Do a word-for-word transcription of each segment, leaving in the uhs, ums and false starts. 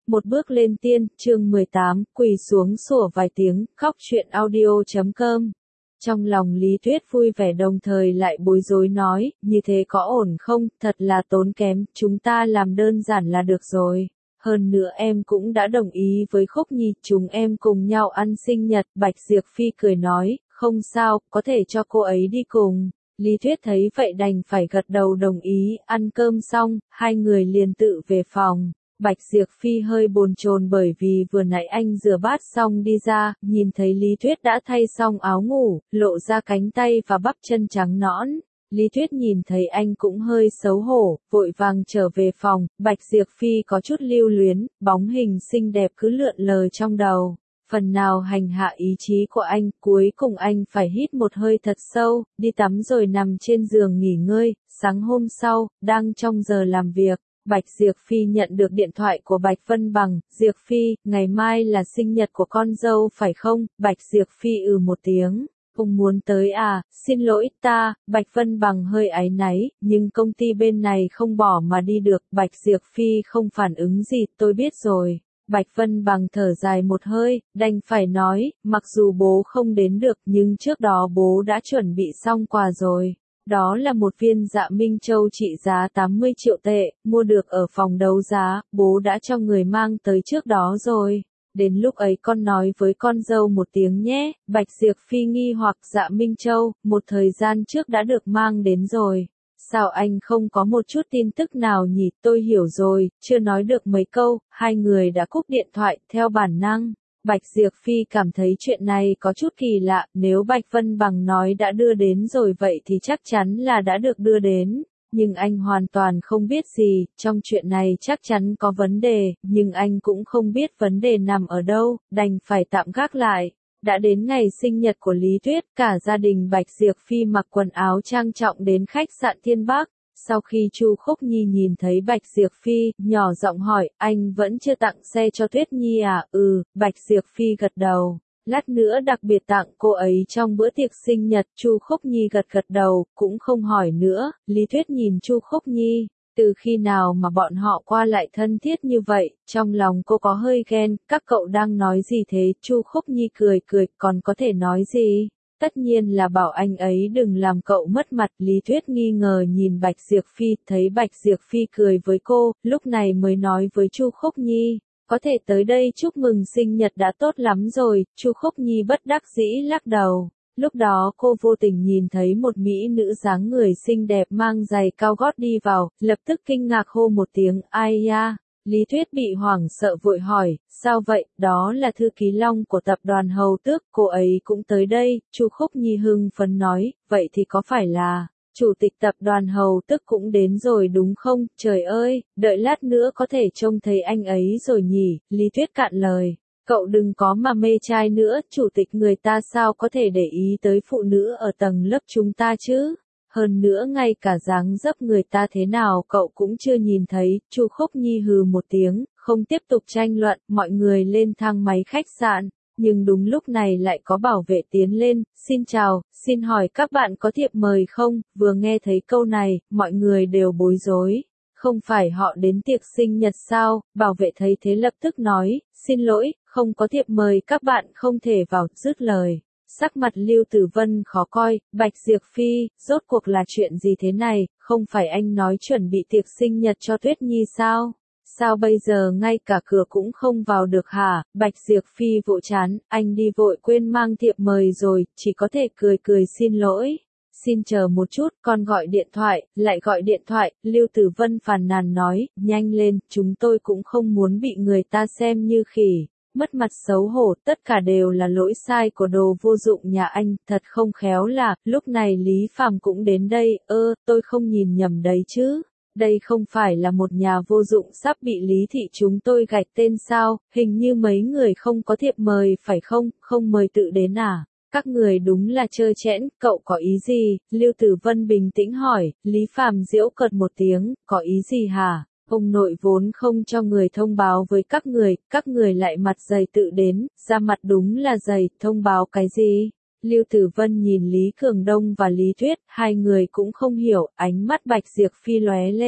Một bước lên tiên, chương mười tám, quỳ xuống sủa vài tiếng, khóc chuyện audio chấm com. Trong lòng Lý Tuyết vui vẻ đồng thời lại bối rối nói, như thế có ổn không, thật là tốn kém, chúng ta làm đơn giản là được rồi. Hơn nữa em cũng đã đồng ý với Khúc Nhi, chúng em cùng nhau ăn sinh nhật, Bạch Diệp Phi cười nói, không sao, có thể cho cô ấy đi cùng. Lý Tuyết thấy vậy đành phải gật đầu đồng ý, ăn cơm xong, hai người liền tự về phòng. Bạch Diệp Phi hơi bồn chồn bởi vì vừa nãy anh rửa bát xong đi ra, nhìn thấy Lý Tuyết đã thay xong áo ngủ, lộ ra cánh tay và bắp chân trắng nõn. Lý Tuyết nhìn thấy anh cũng hơi xấu hổ, vội vàng trở về phòng, Bạch Diệp Phi có chút lưu luyến, bóng hình xinh đẹp cứ lượn lờ trong đầu. Phần nào hành hạ ý chí của anh, cuối cùng anh phải hít một hơi thật sâu, đi tắm rồi nằm trên giường nghỉ ngơi. Sáng hôm sau, đang trong giờ làm việc, Bạch Diệp Phi nhận được điện thoại của Bạch Vân Bằng, Diệp Phi, ngày mai là sinh nhật của con dâu phải không? Bạch Diệp Phi ừ một tiếng, ông muốn tới à, xin lỗi ta, Bạch Vân Bằng hơi áy náy, nhưng công ty bên này không bỏ mà đi được, Bạch Diệp Phi không phản ứng gì, tôi biết rồi. Bạch Vân Bằng thở dài một hơi, đành phải nói, mặc dù bố không đến được nhưng trước đó bố đã chuẩn bị xong quà rồi. Đó là một viên Dạ Minh Châu trị giá tám mươi triệu tệ, mua được ở phòng đấu giá, bố đã cho người mang tới trước đó rồi. Đến lúc ấy con nói với con dâu một tiếng nhé, Bạch Diệp Phi nghi hoặc Dạ Minh Châu, một thời gian trước đã được mang đến rồi. Sao anh không có một chút tin tức nào nhỉ, tôi hiểu rồi, chưa nói được mấy câu, hai người đã cúp điện thoại, theo bản năng. Bạch Diệp Phi cảm thấy chuyện này có chút kỳ lạ, nếu Bạch Vân Bằng nói đã đưa đến rồi vậy thì chắc chắn là đã được đưa đến, nhưng anh hoàn toàn không biết gì, trong chuyện này chắc chắn có vấn đề, nhưng anh cũng không biết vấn đề nằm ở đâu, đành phải tạm gác lại. Đã đến ngày sinh nhật của Lý Tuyết, cả gia đình Bạch Diệp Phi mặc quần áo trang trọng đến khách sạn Thiên Bắc. Sau khi Chu Khúc Nhi nhìn thấy Bạch Diệp Phi, nhỏ giọng hỏi, anh vẫn chưa tặng xe cho Tuyết Nhi à? Ừ, Bạch Diệp Phi gật đầu. Lát nữa đặc biệt tặng cô ấy trong bữa tiệc sinh nhật. Chu Khúc Nhi gật gật đầu, cũng không hỏi nữa. Lý Tuyết nhìn Chu Khúc Nhi, từ khi nào mà bọn họ qua lại thân thiết như vậy, trong lòng cô có hơi ghen, các cậu đang nói gì thế? Chu Khúc Nhi cười cười, còn có thể nói gì? Tất nhiên là bảo anh ấy đừng làm cậu mất mặt. Lý Tuyết nghi ngờ nhìn Bạch Diệp Phi, thấy Bạch Diệp Phi cười với cô, lúc này mới nói với Chu Khúc Nhi, có thể tới đây chúc mừng sinh nhật đã tốt lắm rồi. Chu Khúc Nhi bất đắc dĩ lắc đầu. Lúc đó cô vô tình nhìn thấy một mỹ nữ dáng người xinh đẹp mang giày cao gót đi vào, lập tức kinh ngạc hô một tiếng, ai ya. Lý Tuyết bị hoảng sợ vội hỏi, sao vậy, đó là thư ký Long của tập đoàn Hầu Tước, cô ấy cũng tới đây. Chu Khúc Nhi hưng phấn nói, vậy thì có phải là, chủ tịch tập đoàn Hầu Tước cũng đến rồi đúng không? Trời ơi, đợi lát nữa có thể trông thấy anh ấy rồi nhỉ. Lý Tuyết cạn lời, cậu đừng có mà mê trai nữa, chủ tịch người ta sao có thể để ý tới phụ nữ ở tầng lớp chúng ta chứ? Hơn nữa ngay cả dáng dấp người ta thế nào cậu cũng chưa nhìn thấy. Chu Khúc Nhi hừ một tiếng, không tiếp tục tranh luận, mọi người lên thang máy khách sạn, nhưng đúng lúc này lại có bảo vệ tiến lên, xin chào, xin hỏi các bạn có thiệp mời không? Vừa nghe thấy câu này, mọi người đều bối rối, không phải họ đến tiệc sinh nhật sao? Bảo vệ thấy thế lập tức nói, xin lỗi, không có thiệp mời, các bạn không thể vào. Dứt lời, sắc mặt Lưu Tử Vân khó coi, Bạch Diệp Phi, rốt cuộc là chuyện gì thế này, không phải anh nói chuẩn bị tiệc sinh nhật cho Tuyết Nhi sao? Sao bây giờ ngay cả cửa cũng không vào được hả? Bạch Diệp Phi vội chán, anh đi vội quên mang thiệp mời rồi, chỉ có thể cười cười xin lỗi. Xin chờ một chút, con gọi điện thoại, lại gọi điện thoại. Lưu Tử Vân phàn nàn nói, nhanh lên, chúng tôi cũng không muốn bị người ta xem như khỉ. Mất mặt xấu hổ, tất cả đều là lỗi sai của đồ vô dụng nhà anh, thật không khéo là, lúc này Lý Phàm cũng đến đây, ơ, tôi không nhìn nhầm đấy chứ, đây không phải là một nhà vô dụng sắp bị Lý thị chúng tôi gạch tên sao, hình như mấy người không có thiệp mời phải không, không mời tự đến à, các người đúng là trơ trẽn, cậu có ý gì? Lưu Tử Vân bình tĩnh hỏi. Lý Phàm giễu cợt một tiếng, có ý gì hả? Ông nội vốn không cho người thông báo với các người, các người lại mặt dày tự đến, ra mặt đúng là dày, thông báo cái gì? Lưu Tử Vân nhìn Lý Cường Đông và Lý Tuyết, hai người cũng không hiểu, ánh mắt Bạch Diệp Phi lóe lên,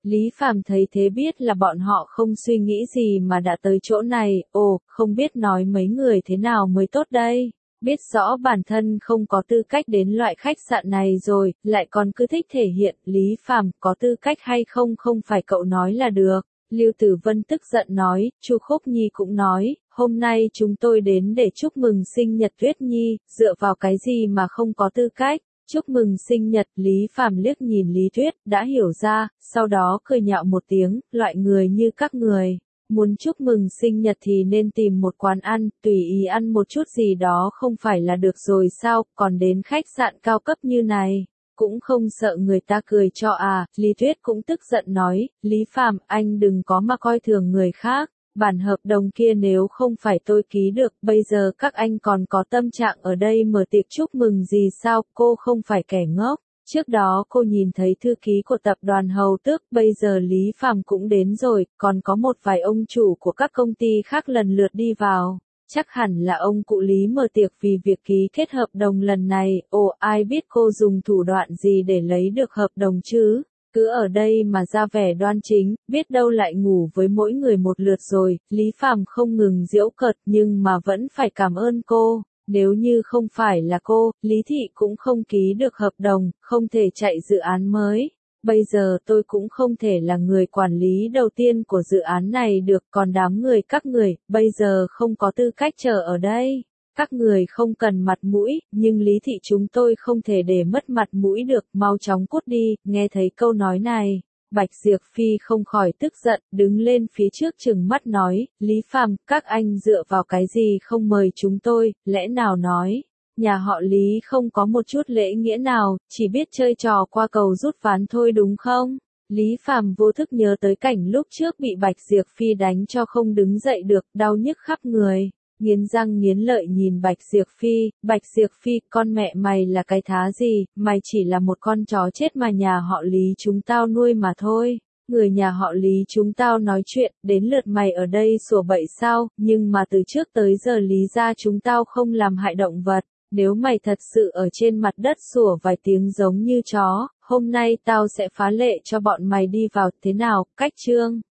Lý Phàm thấy thế biết là bọn họ không suy nghĩ gì mà đã tới chỗ này, ồ, không biết nói mấy người thế nào mới tốt đây. Biết rõ bản thân không có tư cách đến loại khách sạn này rồi, lại còn cứ thích thể hiện, Lý Phàm có tư cách hay không không phải cậu nói là được. Lưu Tử Vân tức giận nói, Chu Khúc Nhi cũng nói, hôm nay chúng tôi đến để chúc mừng sinh nhật Tuyết Nhi, dựa vào cái gì mà không có tư cách. Chúc mừng sinh nhật, Lý Phàm liếc nhìn Lý Tuyết, đã hiểu ra, sau đó cười nhạo một tiếng, loại người như các người. Muốn chúc mừng sinh nhật thì nên tìm một quán ăn, tùy ý ăn một chút gì đó không phải là được rồi sao, còn đến khách sạn cao cấp như này, cũng không sợ người ta cười cho à, Lý Tuyết cũng tức giận nói, Lý Phàm anh đừng có mà coi thường người khác, bản hợp đồng kia nếu không phải tôi ký được, bây giờ các anh còn có tâm trạng ở đây mở tiệc chúc mừng gì sao, cô không phải kẻ ngốc. Trước đó cô nhìn thấy thư ký của tập đoàn Hầu Tước, bây giờ Lý Phàm cũng đến rồi, còn có một vài ông chủ của các công ty khác lần lượt đi vào. Chắc hẳn là ông cụ Lý mở tiệc vì việc ký kết hợp đồng lần này, ồ ai biết cô dùng thủ đoạn gì để lấy được hợp đồng chứ, cứ ở đây mà ra vẻ đoan chính, biết đâu lại ngủ với mỗi người một lượt rồi, Lý Phàm không ngừng giễu cợt nhưng mà vẫn phải cảm ơn cô. Nếu như không phải là cô, Lý Thị cũng không ký được hợp đồng, không thể chạy dự án mới. Bây giờ tôi cũng không thể là người quản lý đầu tiên của dự án này được, còn đám người các người, bây giờ không có tư cách chờ ở đây. Các người không cần mặt mũi, nhưng Lý Thị chúng tôi không thể để mất mặt mũi được, mau chóng cút đi, nghe thấy câu nói này. Bạch Diệp Phi không khỏi tức giận, đứng lên phía trước trừng mắt nói, Lý Phàm, các anh dựa vào cái gì không mời chúng tôi, lẽ nào nói, nhà họ Lý không có một chút lễ nghĩa nào, chỉ biết chơi trò qua cầu rút ván thôi đúng không? Lý Phàm vô thức nhớ tới cảnh lúc trước bị Bạch Diệp Phi đánh cho không đứng dậy được, đau nhức khắp người. Nghiến răng nghiến lợi nhìn Bạch Diệp Phi, Bạch Diệp Phi, con mẹ mày là cái thá gì, mày chỉ là một con chó chết mà nhà họ Lý chúng tao nuôi mà thôi. Người nhà họ Lý chúng tao nói chuyện, đến lượt mày ở đây sủa bậy sao, nhưng mà từ trước tới giờ Lý gia chúng tao không làm hại động vật. Nếu mày thật sự ở trên mặt đất sủa vài tiếng giống như chó, hôm nay tao sẽ phá lệ cho bọn mày đi vào, thế nào, cách chương.